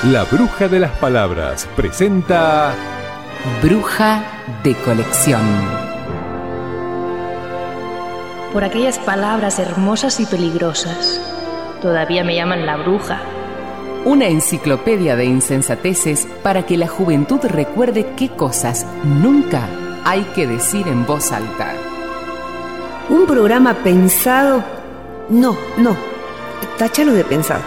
La Bruja de las Palabras presenta Bruja de Colección. Por aquellas palabras hermosas y peligrosas, todavía me llaman la bruja. Una enciclopedia de insensateces para que la juventud recuerde qué cosas nunca hay que decir en voz alta. Un programa pensado... No, táchalo de pensado.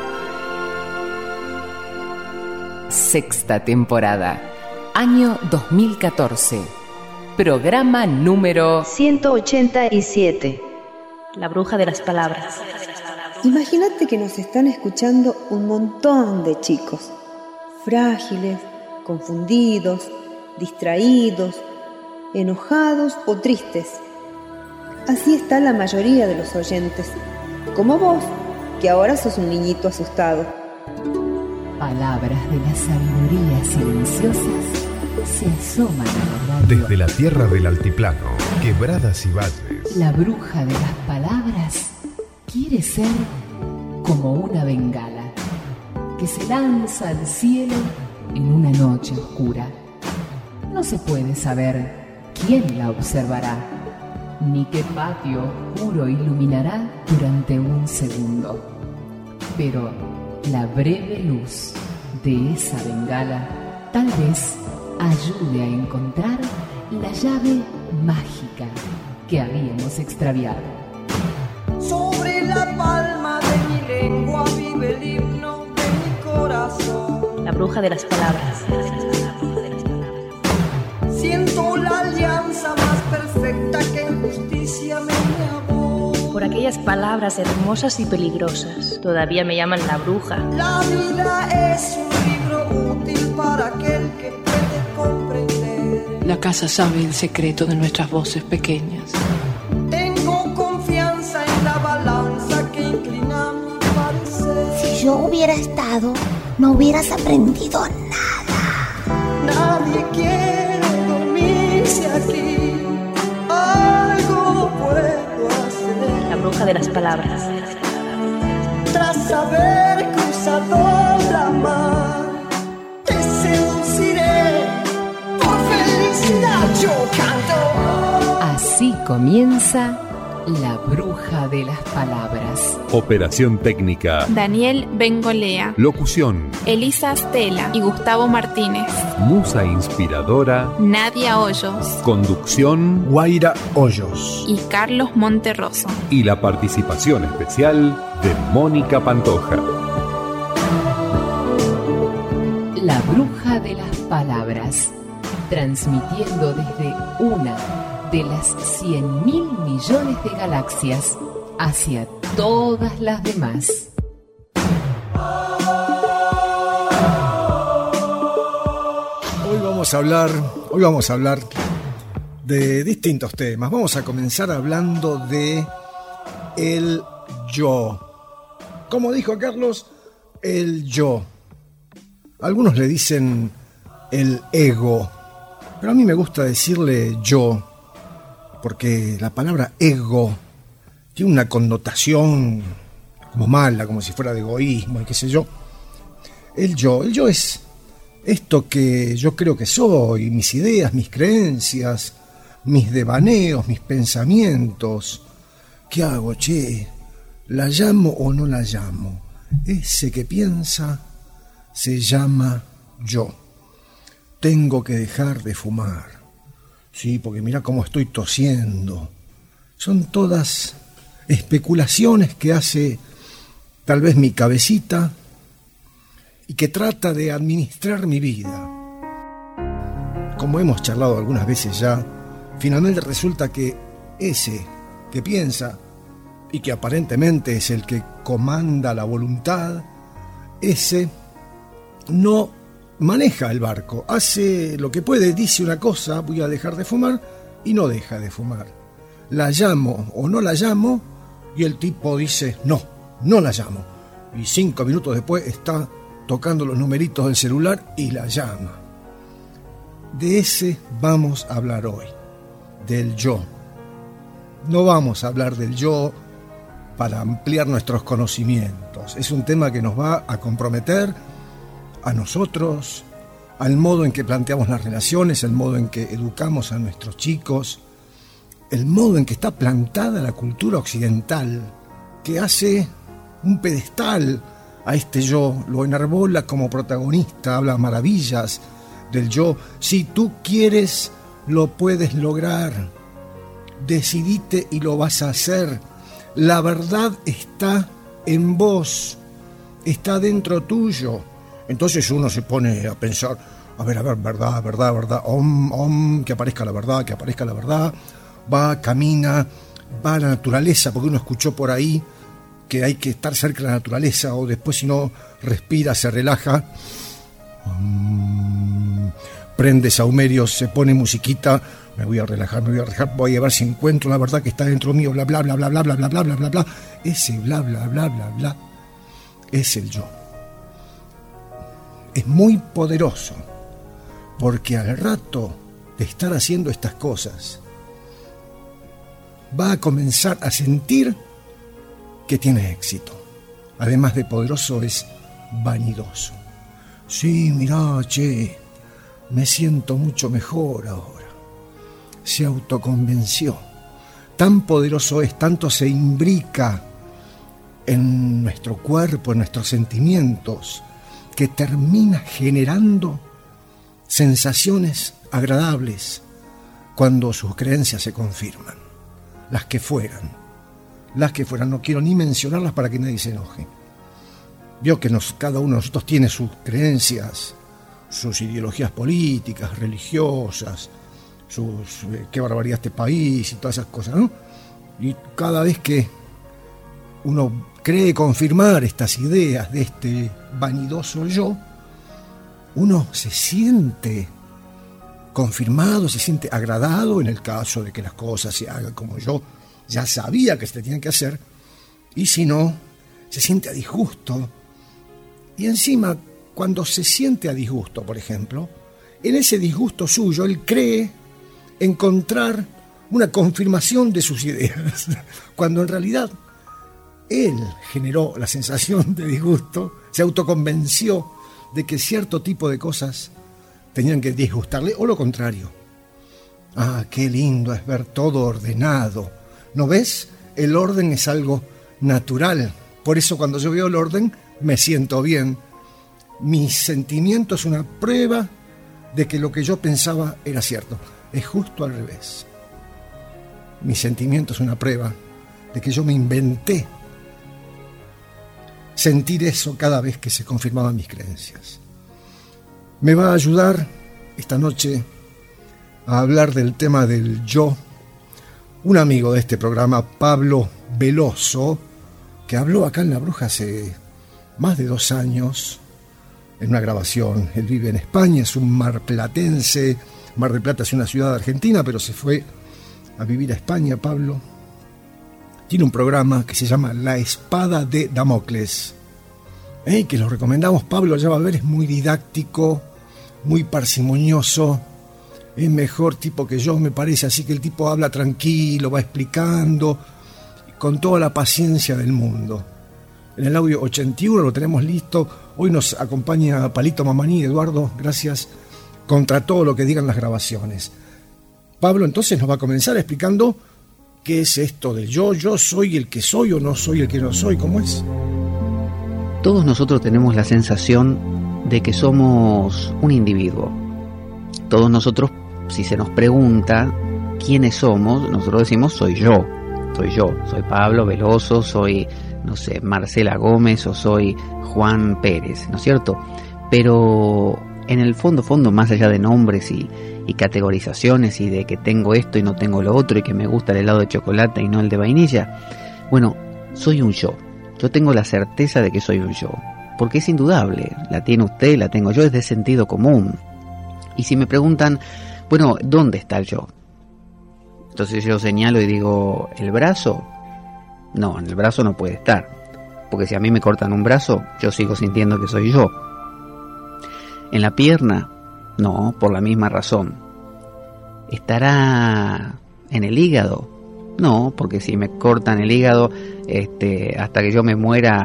Sexta temporada, año 2014. Programa número 187. La Bruja de las Palabras. Imagínate que nos están escuchando un montón de chicos, frágiles, confundidos, distraídos, enojados o tristes. Así está la mayoría de los oyentes, como vos, que ahora sos un niñito asustado. Palabras de la sabiduría silenciosas se asoman a la radio. Desde la tierra del altiplano, quebradas y valles. La bruja de las palabras quiere ser como una bengala que se lanza al cielo en una noche oscura. No se puede saber quién la observará, ni qué patio oscuro iluminará durante un segundo. Pero la breve luz de esa bengala tal vez ayude a encontrar la llave mágica que habíamos extraviado. Sobre la palma de mi lengua vive el himno de mi corazón. La Bruja de las Palabras. Siento la alianza más perfecta que en justicia me amó. Por aquellas palabras hermosas y peligrosas, todavía me llaman la bruja. La vida es un libro útil para aquel que puede comprender. La casa sabe el secreto de nuestras voces pequeñas. Tengo confianza en la balanza que inclina mi parecer. Si yo hubiera estado, no hubieras aprendido nada. Nadie quiere dormirse aquí. Algo puedo hacer. La Bruja de las Palabras. Tras haber cruzado la mar, te seduciré. Por felicidad yo canto. Así comienza La Bruja de las Palabras. Operación técnica, Daniel Bengolea, locución, Elisa Stella y Gustavo Martínez. musa inspiradora, Nadia Hoyos conducción Guaira Hoyos. y Carlos Monterroso. y la participación especial de Mónica Pantoja. La Bruja de las Palabras, transmitiendo desde una de las 100.000 millones de galaxias hacia todas las demás. Hoy vamos a hablar de distintos temas. Vamos a comenzar hablando de el yo. Como dijo Carlos, el yo. Algunos le dicen el ego, pero a mí me gusta decirle yo, porque la palabra ego tiene una connotación como mala, como si fuera de egoísmo y qué sé yo. El yo es esto que yo creo que soy, mis ideas, mis creencias, mis devaneos, mis pensamientos. ¿Qué hago, che? ¿La llamo o no la llamo? Ese que piensa se llama yo. Tengo que dejar de fumar. Sí, porque mira cómo estoy tosiendo. Son todas especulaciones que hace tal vez mi cabecita y que trata de administrar mi vida. Como hemos charlado algunas veces ya, finalmente resulta que ese que piensa y que aparentemente es el que comanda la voluntad, ese no maneja el barco, hace lo que puede, dice una cosa, voy a dejar de fumar, y no deja de fumar. La llamo o no la llamo, y el tipo dice, no la llamo. Y 5 minutos después está tocando los numeritos del celular y la llama. De ese vamos a hablar hoy, del yo. No vamos a hablar del yo para ampliar nuestros conocimientos. Es un tema que nos va a comprometer a nosotros, al modo en que planteamos las relaciones, el modo en que educamos a nuestros chicos, el modo en que está plantada la cultura occidental, que hace un pedestal a este yo, lo enarbola como protagonista, habla maravillas del yo. Si tú quieres, lo puedes lograr. Decidite y lo vas a hacer. La verdad está en vos, está dentro tuyo. Entonces uno se pone a pensar, a ver, verdad, que aparezca la verdad, va, camina, va a la naturaleza, porque uno escuchó por ahí que hay que estar cerca de la naturaleza, o después si no, respira, se relaja, prende saumerios, se pone musiquita, me voy a relajar, voy a ver si encuentro la verdad que está dentro mío, bla, bla, bla, bla, bla, bla, bla, bla, bla, bla, bla. Ese bla, bla, bla, bla, bla, es el yo. Es muy poderoso, porque al rato de estar haciendo estas cosas, va a comenzar a sentir que tiene éxito. Además de poderoso, es vanidoso. Sí, mirá, che, me siento mucho mejor ahora. Se autoconvenció. Tan poderoso es, tanto se imbrica en nuestro cuerpo, en nuestros sentimientos, que termina generando sensaciones agradables cuando sus creencias se confirman. Las que fueran, no quiero ni mencionarlas para que nadie se enoje. Vio que cada uno de nosotros tiene sus creencias, sus ideologías políticas, religiosas, qué barbaridad este país y todas esas cosas, ¿no? Y cada vez que uno cree confirmar estas ideas de este vanidoso yo, uno se siente confirmado, se siente agradado en el caso de que las cosas se hagan como yo ya sabía que se tenían que hacer, y si no, se siente a disgusto. Y encima, cuando se siente a disgusto, por ejemplo, en ese disgusto suyo, él cree encontrar una confirmación de sus ideas, cuando en realidad él generó la sensación de disgusto, se autoconvenció de que cierto tipo de cosas tenían que disgustarle, o lo contrario. Ah, qué lindo es ver todo ordenado. ¿No ves? El orden es algo natural. Por eso cuando yo veo el orden, me siento bien. Mi sentimiento es una prueba de que lo que yo pensaba era cierto. Es justo al revés. Mi sentimiento es una prueba de que yo me inventé sentir eso cada vez que se confirmaban mis creencias. Me va a ayudar esta noche a hablar del tema del yo un amigo de este programa, Pablo Veloso, que habló acá en La Bruja hace más de 2 años en una grabación. Él vive en España, es un marplatense. Mar del Plata es una ciudad argentina, pero se fue a vivir a España, Pablo. Tiene un programa que se llama La Espada de Damocles, que lo recomendamos. Pablo, ya va a ver, es muy didáctico, muy parsimonioso, es mejor tipo que yo, me parece, así que el tipo habla tranquilo, va explicando, con toda la paciencia del mundo. En el audio 81 lo tenemos listo. Hoy nos acompaña Palito Mamaní, Eduardo, gracias, contra todo lo que digan las grabaciones. Pablo entonces nos va a comenzar explicando qué es esto del yo. ¿Yo soy el que soy o no soy el que no soy? ¿Cómo es? Todos nosotros tenemos la sensación de que somos un individuo. Todos nosotros, si se nos pregunta quiénes somos, nosotros decimos soy yo, soy Pablo Veloso, soy, no sé, Marcela Gómez o soy Juan Pérez, ¿no es cierto? Pero en el fondo, más allá de nombres y categorizaciones y de que tengo esto y no tengo lo otro y que me gusta el helado de chocolate y no el de vainilla, bueno, soy un yo. Yo tengo la certeza de que soy un yo, porque es indudable, la tiene usted, la tengo yo, es de sentido común. Y si me preguntan, bueno, ¿dónde está el yo? Entonces yo señalo y digo, ¿el brazo? No, en el brazo no puede estar, porque si a mí me cortan un brazo, yo sigo sintiendo que soy yo. ¿En la pierna? No, por la misma razón. ¿Estará en el hígado? No, porque si me cortan el hígado, hasta que yo me muera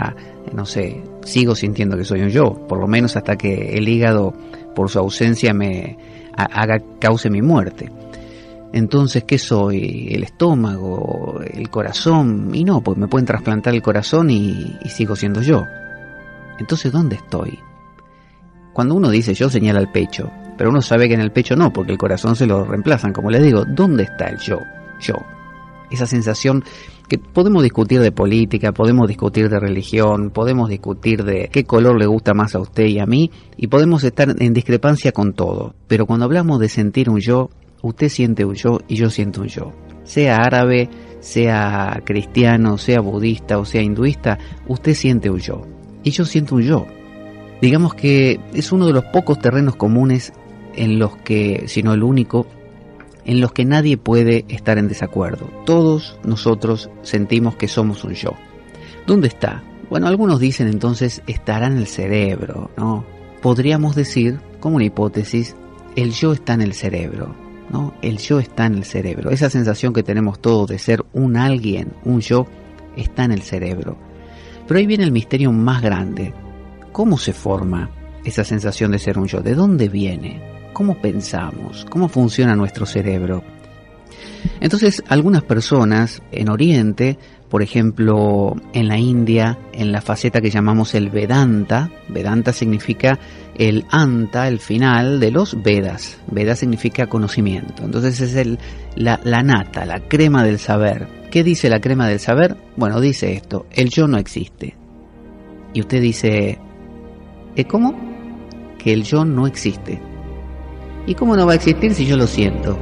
no sé, sigo sintiendo que soy un yo, por lo menos hasta que el hígado, por su ausencia, cause mi muerte. Entonces, ¿qué soy? ¿El estómago? ¿El corazón? Y no, pues me pueden trasplantar el corazón y sigo siendo yo. Entonces, ¿dónde estoy? Cuando uno dice yo, señala el pecho, pero uno sabe que en el pecho no, porque el corazón se lo reemplazan. Como les digo, ¿dónde está el yo? Yo. Esa sensación que podemos discutir de política, podemos discutir de religión, podemos discutir de qué color le gusta más a usted y a mí, y podemos estar en discrepancia con todo. Pero cuando hablamos de sentir un yo, usted siente un yo y yo siento un yo. Sea árabe, sea cristiano, sea budista o sea hinduista, usted siente un yo. Y yo siento un yo. Digamos que es uno de los pocos terrenos comunes en los que, si no el único, en los que nadie puede estar en desacuerdo. Todos nosotros sentimos que somos un yo. ¿Dónde está? Bueno, algunos dicen entonces estará en el cerebro, ¿no? Podríamos decir, como una hipótesis, el yo está en el cerebro, ¿no? El yo está en el cerebro. Esa sensación que tenemos todos de ser un alguien, un yo, está en el cerebro. Pero ahí viene el misterio más grande. ¿Cómo se forma esa sensación de ser un yo? ¿De dónde viene? ¿Cómo pensamos? ¿Cómo funciona nuestro cerebro? Entonces, algunas personas en Oriente, por ejemplo, en la India, en la faceta que llamamos el Vedanta, Vedanta significa el anta, el final de los Vedas. Veda significa conocimiento. Entonces es la nata, la crema del saber. ¿Qué dice la crema del saber? Bueno, dice esto: el yo no existe. Y usted dice, ¿cómo? Que el yo no existe. ¿Y cómo no va a existir si yo lo siento?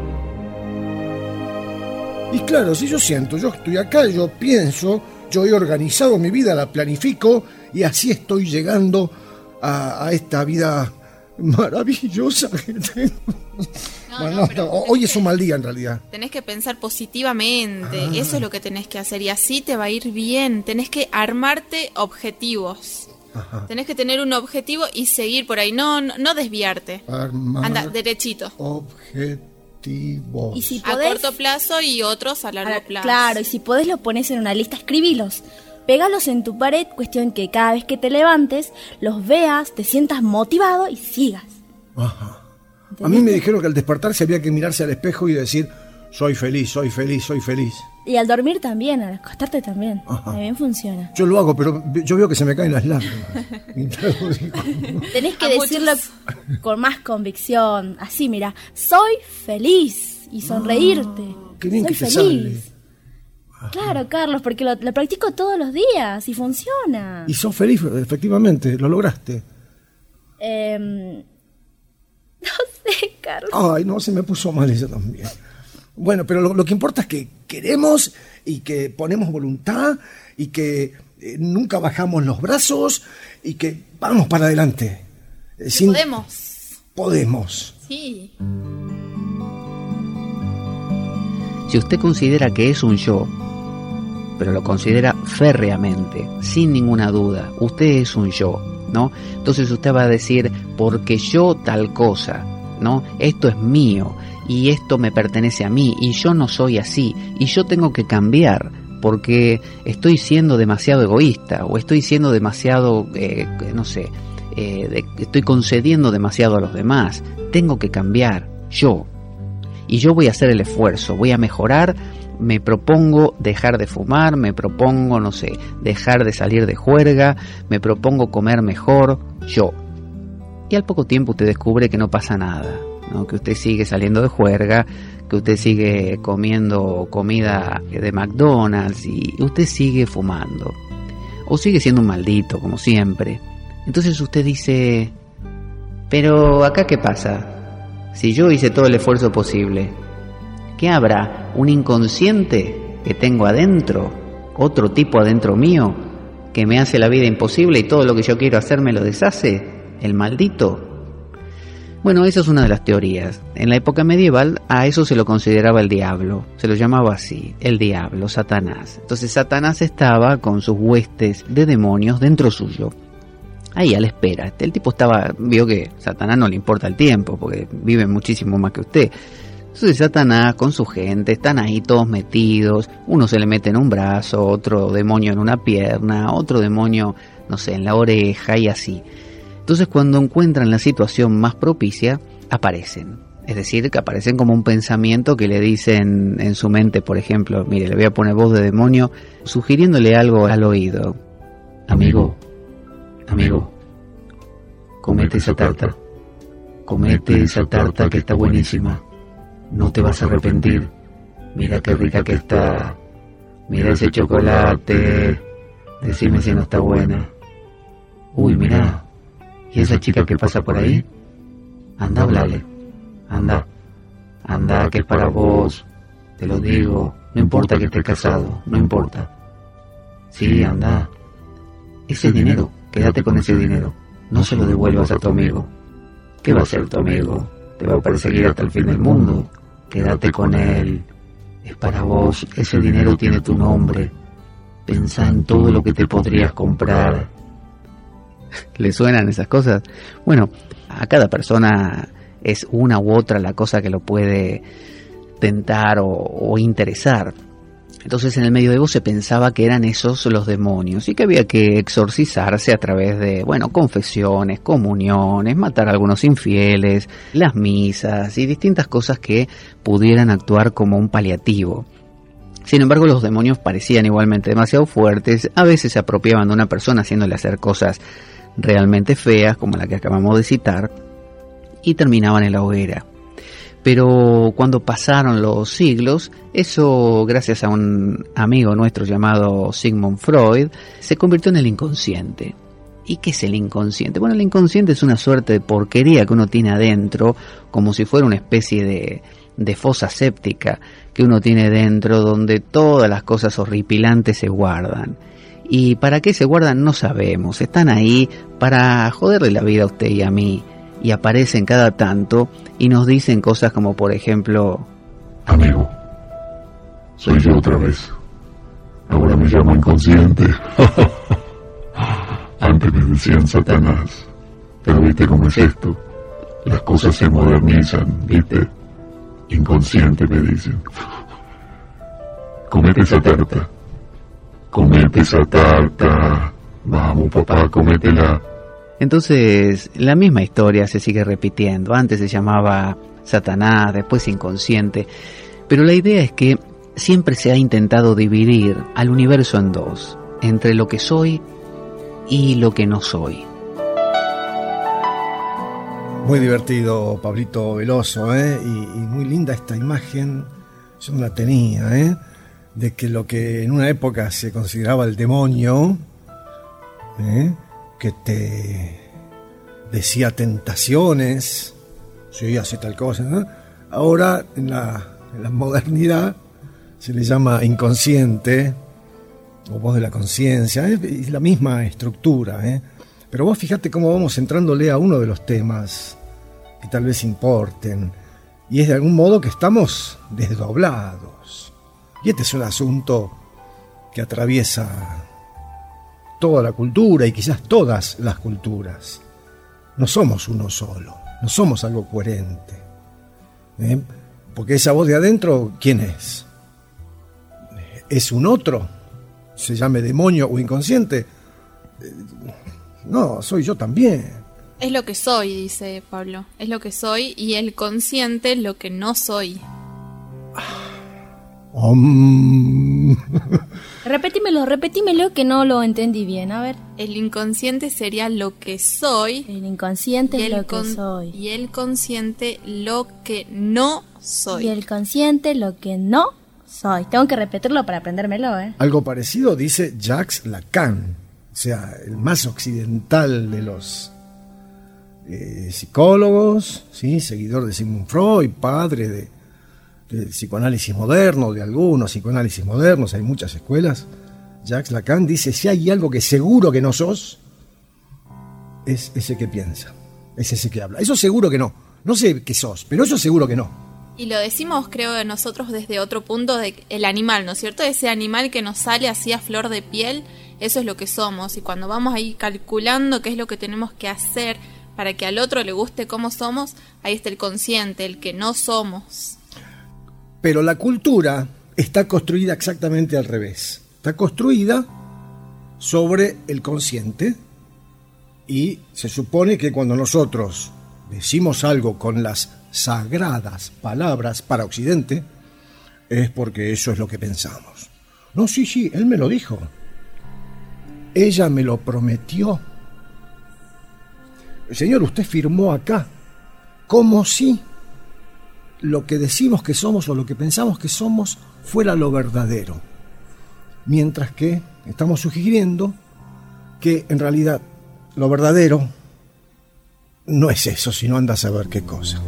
Y claro, si yo siento, yo estoy acá, yo pienso, yo he organizado mi vida, la planifico y así estoy llegando a esta vida maravillosa que tengo. Hoy es un mal día en realidad. Tenés que pensar positivamente, eso es lo que tenés que hacer y así te va a ir bien. Tenés que armarte objetivos. Ajá. Tenés que tener un objetivo y seguir por ahí, no desviarte. Anda derechito. Objetivo. Y si podés, a corto plazo y otros a largo plazo. Claro, y si podés lo pones en una lista, escribilos. Pégalos en tu pared, cuestión que cada vez que te levantes, los veas, te sientas motivado y sigas. Ajá. A mí me dijeron que al despertarse había que mirarse al espejo y decir, soy feliz, soy feliz, soy feliz. Y al dormir también, al acostarte también. Ajá. También funciona. Yo lo hago, pero yo veo que se me caen las lágrimas. Tenés que decirlo con más convicción. Así, mira, soy feliz. Y sonreírte. Qué bien soy que te feliz. sale. Claro, Carlos, porque lo practico todos los días y funciona. Y sos feliz, efectivamente, lo lograste. No sé, Carlos. Ay, no, se me puso mal eso también. Bueno, pero lo que importa es que queremos y que ponemos voluntad y que nunca bajamos los brazos y que vamos para adelante. Podemos. Sí. Si usted considera que es un yo, pero lo considera férreamente, sin ninguna duda, usted es un yo, ¿no? Entonces usted va a decir, porque yo tal cosa, ¿no? Esto es mío y esto me pertenece a mí y yo no soy así y yo tengo que cambiar porque estoy siendo demasiado egoísta o estoy siendo demasiado, estoy concediendo demasiado a los demás. Tengo que cambiar, yo. Y yo voy a hacer el esfuerzo, voy a mejorar, me propongo dejar de fumar, me propongo, dejar de salir de juerga, me propongo comer mejor, yo. Y al poco tiempo usted descubre que no pasa nada, ¿no? Que usted sigue saliendo de juerga, que usted sigue comiendo comida de McDonald's y usted sigue fumando. O sigue siendo un maldito, como siempre. Entonces usted dice, pero ¿acá qué pasa? Si yo hice todo el esfuerzo posible, ¿qué habrá? ¿Un inconsciente que tengo adentro? ¿Otro tipo adentro mío que me hace la vida imposible y todo lo que yo quiero hacer me lo deshace? ¿El maldito? Bueno, esa es una de las teorías. En la época medieval a eso se lo consideraba el diablo. Se lo llamaba así, el diablo, Satanás. Entonces Satanás estaba con sus huestes de demonios dentro suyo. Ahí a la espera. El tipo vio que Satanás no le importa el tiempo, porque vive muchísimo más que usted. Entonces Satanás con su gente están ahí todos metidos. Uno se le mete en un brazo, otro demonio en una pierna, otro demonio, no sé, en la oreja y así. Entonces cuando encuentran la situación más propicia, aparecen. Es decir, que aparecen como un pensamiento que le dicen en su mente, por ejemplo, mire, le voy a poner voz de demonio, sugiriéndole algo al oído. Amigo, comete esa tarta. Comete esa tarta que está buenísima. No te vas a arrepentir. Mira qué rica que está. Mira ese chocolate. Decime si no está buena. Uy, mira. ¿Y esa chica que pasa por ahí? Anda, háblale. Anda, que es para vos. Te lo digo. No importa que estés casado. No importa. Sí, anda. Ese dinero, quédate con ese dinero. No se lo devuelvas a tu amigo. ¿Qué va a hacer tu amigo? Te va a perseguir hasta el fin del mundo. Quédate con él. Es para vos. Ese dinero tiene tu nombre. Pensá en todo lo que te podrías comprar. ¿Le suenan esas cosas? Bueno, a cada persona es una u otra la cosa que lo puede tentar o interesar. Entonces en el medioevo se pensaba que eran esos los demonios y que había que exorcizarse a través de, confesiones, comuniones, matar a algunos infieles, las misas y distintas cosas que pudieran actuar como un paliativo. Sin embargo, los demonios parecían igualmente demasiado fuertes, a veces se apropiaban de una persona haciéndole hacer cosas realmente feas, como la que acabamos de citar, y terminaban en la hoguera. Pero cuando pasaron los siglos, eso, gracias a un amigo nuestro llamado Sigmund Freud, se convirtió en el inconsciente. ¿Y qué es el inconsciente? Bueno, el inconsciente es una suerte de porquería que uno tiene adentro, como si fuera una especie de fosa séptica que uno tiene dentro, donde todas las cosas horripilantes se guardan. ¿Y para qué se guardan? No sabemos. Están ahí para joderle la vida a usted y a mí. Y aparecen cada tanto y nos dicen cosas como, por ejemplo: amigo, soy yo otra vez. Ahora me llamo inconsciente. Antes me decían Satanás. Pero viste cómo es esto. Las cosas se modernizan, viste. Inconsciente me dicen. Comete esa tarta. Comete esa tarta. Vamos, papá, cométela. Entonces, la misma historia se sigue repitiendo. Antes se llamaba Satanás, después inconsciente. Pero la idea es que siempre se ha intentado dividir al universo en dos, entre lo que soy y lo que no soy. Muy divertido, Pablito Veloso, y muy linda esta imagen. Yo no la tenía, de que lo que en una época se consideraba el demonio, que te decía tentaciones, sí, hace tal cosa, ¿no? Ahora en la modernidad se le llama inconsciente o voz de la conciencia, es la misma estructura, pero vos fíjate cómo vamos entrándole a uno de los temas que tal vez importen, y es de algún modo que estamos desdoblados, y este es un asunto que atraviesa toda la cultura y quizás todas las culturas. No somos uno solo, no somos algo coherente, porque esa voz de adentro, ¿quién es? ¿Es un otro? ¿Se llame demonio o inconsciente? No, soy yo también. Es lo que soy, dice Pablo, es lo que soy, y el consciente es lo que no soy. Repetímelo que no lo entendí bien, a ver. El inconsciente sería lo que soy. El inconsciente es lo que soy. Y el consciente lo que no soy. Y el consciente lo que no soy. Tengo que repetirlo para aprendérmelo, Algo parecido dice Jacques Lacan, o sea, el más occidental de los psicólogos, ¿sí? Seguidor de Sigmund Freud, padre del psicoanálisis moderno, de algunos psicoanálisis modernos, hay muchas escuelas. Jacques Lacan dice: si hay algo que seguro que no sos, es ese que piensa, es ese que habla. Eso seguro que no. No sé qué sos, pero eso seguro que no. Y lo decimos, creo, de nosotros desde otro punto, de el animal, ¿no es cierto? Ese animal que nos sale así a flor de piel, eso es lo que somos. Y cuando vamos ahí calculando qué es lo que tenemos que hacer para que al otro le guste cómo somos, ahí está el consciente, el que no somos. Pero la cultura está construida exactamente al revés. Está construida sobre el consciente Y se supone que cuando nosotros decimos algo con las sagradas palabras para Occidente, es porque eso es lo que pensamos. No, sí, él me lo dijo. Ella me lo prometió. Señor, usted firmó acá, como si lo que decimos que somos o lo que pensamos que somos fuera lo verdadero. Mientras que estamos sugiriendo que en realidad lo verdadero no es eso, sino anda a saber qué cosa.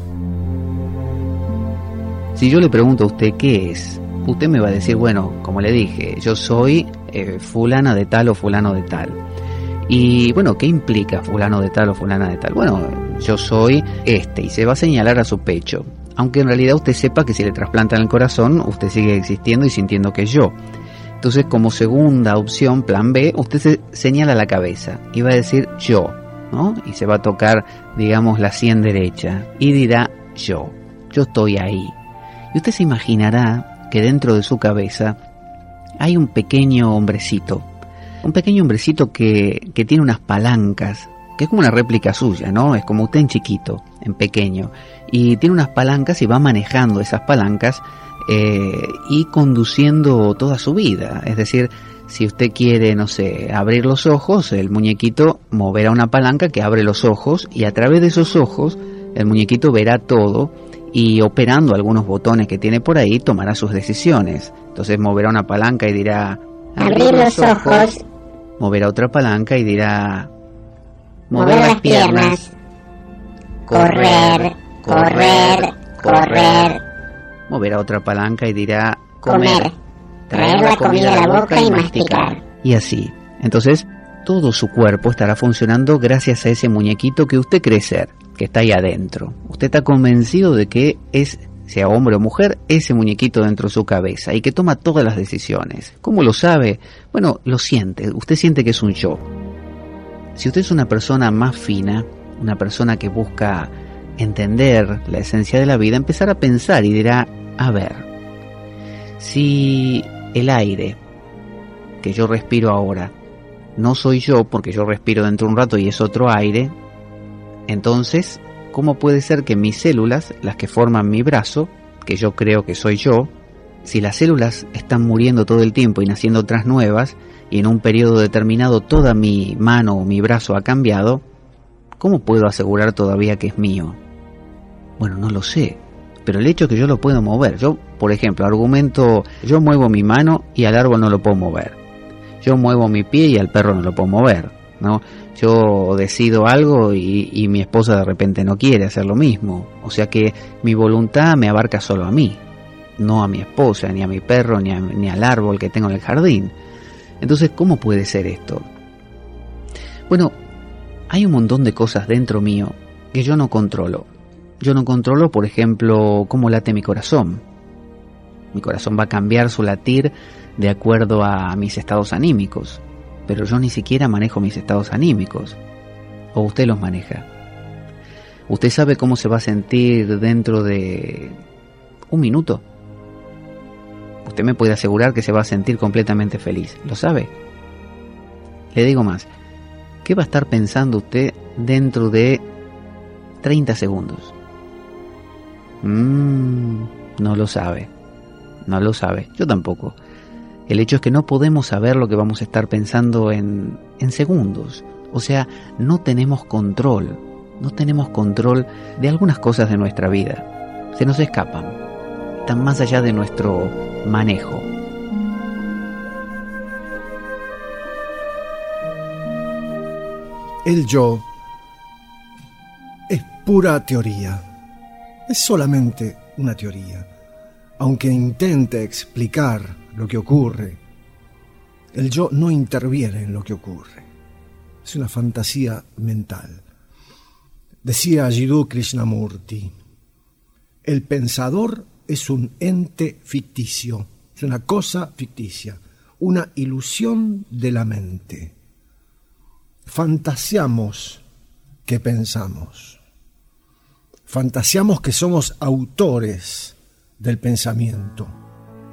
Si yo le pregunto a usted qué es, usted me va a decir, bueno, como le dije, yo soy fulana de tal o fulano de tal. Y bueno, ¿qué implica fulano de tal o fulana de tal? Bueno, yo soy y se va a señalar a su pecho. Aunque en realidad usted sepa que si le trasplantan el corazón, usted sigue existiendo y sintiendo que es yo. Entonces, como segunda opción, plan B, usted se señala la cabeza y va a decir yo, ¿no? Y se va a tocar, digamos, la sien derecha y dirá yo estoy ahí. Y usted se imaginará que dentro de su cabeza hay un pequeño hombrecito que tiene unas palancas, que es como una réplica suya, ¿no? Es como usted en chiquito, en pequeño, y tiene unas palancas y va manejando esas palancas y conduciendo toda su vida. Es decir, si usted quiere, no sé, abrir los ojos, el muñequito moverá una palanca que abre los ojos y a través de esos ojos el muñequito verá todo y operando algunos botones que tiene por ahí tomará sus decisiones. Entonces moverá una palanca y dirá abrir los ojos, moverá otra palanca y dirá mover las piernas, correr, moverá otra palanca y dirá comer, traer la comida a la boca y masticar. Y así. Entonces, todo su cuerpo estará funcionando gracias a ese muñequito que usted cree ser, que está ahí adentro. Usted está convencido de que es, sea hombre o mujer, ese muñequito dentro de su cabeza y que toma todas las decisiones. ¿Cómo lo sabe? Bueno, lo siente. Usted siente que es un yo. Si usted es una persona más fina, una persona que busca entender la esencia de la vida, empezará a pensar y dirá, a ver, si el aire que yo respiro ahora no soy yo, porque yo respiro dentro de un rato y es otro aire, entonces, ¿cómo puede ser que mis células, las que forman mi brazo, que yo creo que soy yo, si las células están muriendo todo el tiempo y naciendo otras nuevas, y en un periodo determinado toda mi mano o mi brazo ha cambiado, ¿cómo puedo asegurar todavía que es mío? Bueno, no lo sé, pero el hecho es que yo lo puedo mover. Yo, por ejemplo, argumento, yo muevo mi mano y al árbol no lo puedo mover. Yo muevo mi pie y al perro no lo puedo mover, ¿no? Yo decido algo y mi esposa de repente no quiere hacer lo mismo. O sea que mi voluntad me abarca solo a mí, no a mi esposa, ni a mi perro, ni al árbol que tengo en el jardín. Entonces, ¿cómo puede ser esto? Bueno, hay un montón de cosas dentro mío que yo no controlo. Yo no controlo, por ejemplo, cómo late mi corazón. Mi corazón va a cambiar su latir de acuerdo a mis estados anímicos, pero yo ni siquiera manejo mis estados anímicos. ¿O usted los maneja? ¿Usted sabe cómo se va a sentir dentro de un minuto? Usted me puede asegurar que se va a sentir completamente feliz. ¿Lo sabe? Le digo más. ¿Qué va a estar pensando usted dentro de 30 segundos? No lo sabe. No lo sabe. Yo tampoco. El hecho es que no podemos saber lo que vamos a estar pensando en segundos. O sea, no tenemos control. No tenemos control de algunas cosas de nuestra vida. Se nos escapan. Están más allá de nuestro manejo. El yo es pura teoría. Es solamente una teoría. Aunque intente explicar lo que ocurre, el yo no interviene en lo que ocurre. Es una fantasía mental. Decía Jiddu Krishnamurti, el pensador es un ente ficticio, es una cosa ficticia, una ilusión de la mente. Fantaseamos que pensamos. Fantaseamos que somos autores del pensamiento.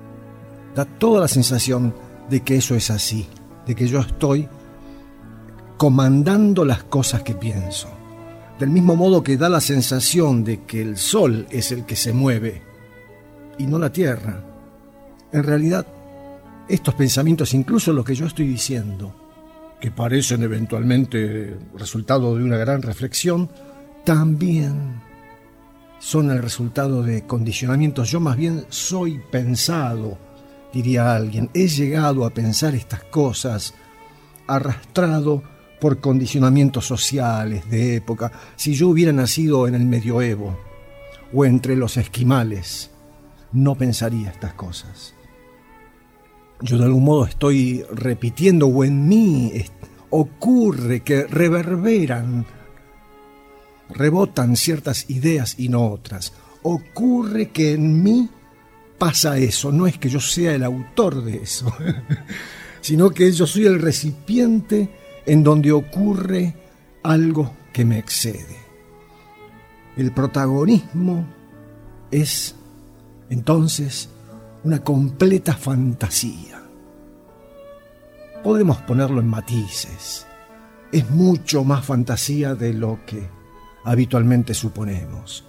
Da toda la sensación de que eso es así, de que yo estoy comandando las cosas que pienso. Del mismo modo que da la sensación de que el sol es el que se mueve y no la tierra. En realidad, estos pensamientos, incluso lo que yo estoy diciendo, que parecen eventualmente resultado de una gran reflexión, también son el resultado de condicionamientos. Yo más bien soy pensado, diría alguien. He llegado a pensar estas cosas arrastrado por condicionamientos sociales de época. Si yo hubiera nacido en el medioevo o entre los esquimales, no pensaría estas cosas. Yo de algún modo estoy repitiendo, o en mí ocurre que reverberan, rebotan ciertas ideas y no otras. Ocurre que en mí pasa eso. No es que yo sea el autor de eso, sino que yo soy el recipiente en donde ocurre algo que me excede. El protagonismo es entonces una completa fantasía. Podemos ponerlo en matices. Es mucho más fantasía de lo que habitualmente suponemos.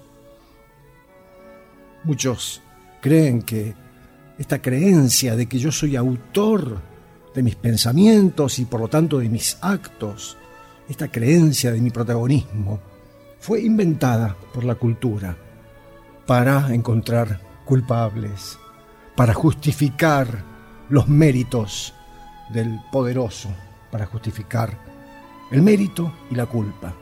Muchos creen que esta creencia de que yo soy autor de mis pensamientos y por lo tanto de mis actos, esta creencia de mi protagonismo, fue inventada por la cultura para encontrar culpables, para justificar los méritos del poderoso, para justificar el mérito y la culpa.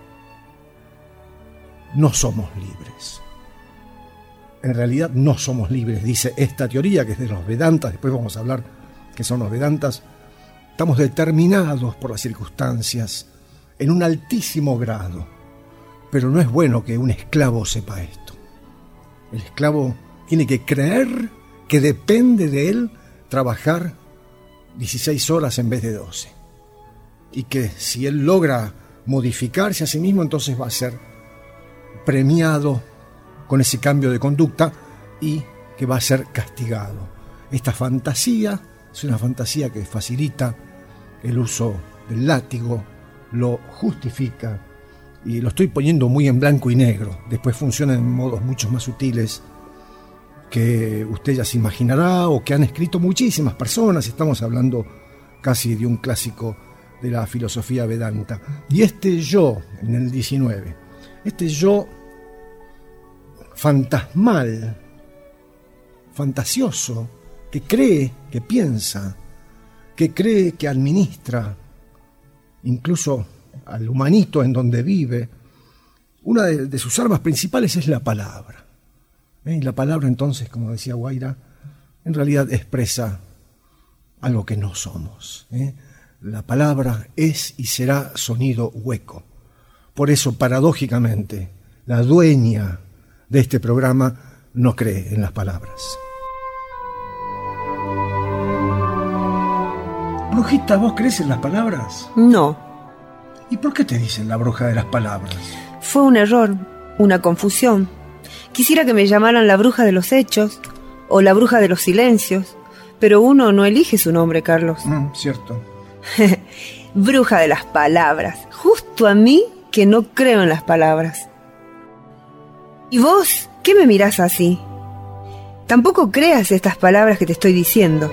No somos libres. En realidad no somos libres, dice esta teoría que es de los Vedantas. Después vamos a hablar qué son los Vedantas. Estamos determinados por las circunstancias en un altísimo grado, pero no es bueno que un esclavo sepa esto. El esclavo tiene que creer que depende de él trabajar 16 horas en vez de 12, y que si él logra modificarse a sí mismo, entonces va a ser premiado con ese cambio de conducta y que va a ser castigado. Esta fantasía es una fantasía que facilita el uso del látigo, lo justifica, y lo estoy poniendo muy en blanco y negro. Después funciona en modos mucho más sutiles que usted ya se imaginará, o que han escrito muchísimas personas. Estamos hablando casi de un clásico de la filosofía Vedanta. Y este yo, en el 19, este yo fantasmal, fantasioso, que cree, que piensa, que cree, que administra, incluso al humanito en donde vive, una de sus armas principales es la palabra. Y la palabra entonces, como decía Guaira, en realidad expresa algo que no somos. La palabra es y será sonido hueco. Por eso, paradójicamente, la dueña de este programa no cree en las palabras. Brujita, ¿vos crees en las palabras? No. ¿Y por qué te dicen la bruja de las palabras? Fue un error, una confusión. Quisiera que me llamaran la bruja de los hechos o la bruja de los silencios, pero uno no elige su nombre, Carlos. Cierto. Bruja de las palabras, justo a mí que no creo en las palabras. ¿Y vos qué me mirás así? Tampoco creas estas palabras que te estoy diciendo.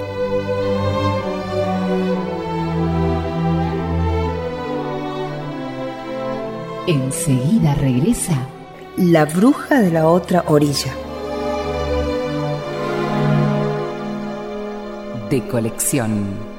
Enseguida regresa La bruja de la otra orilla. De colección.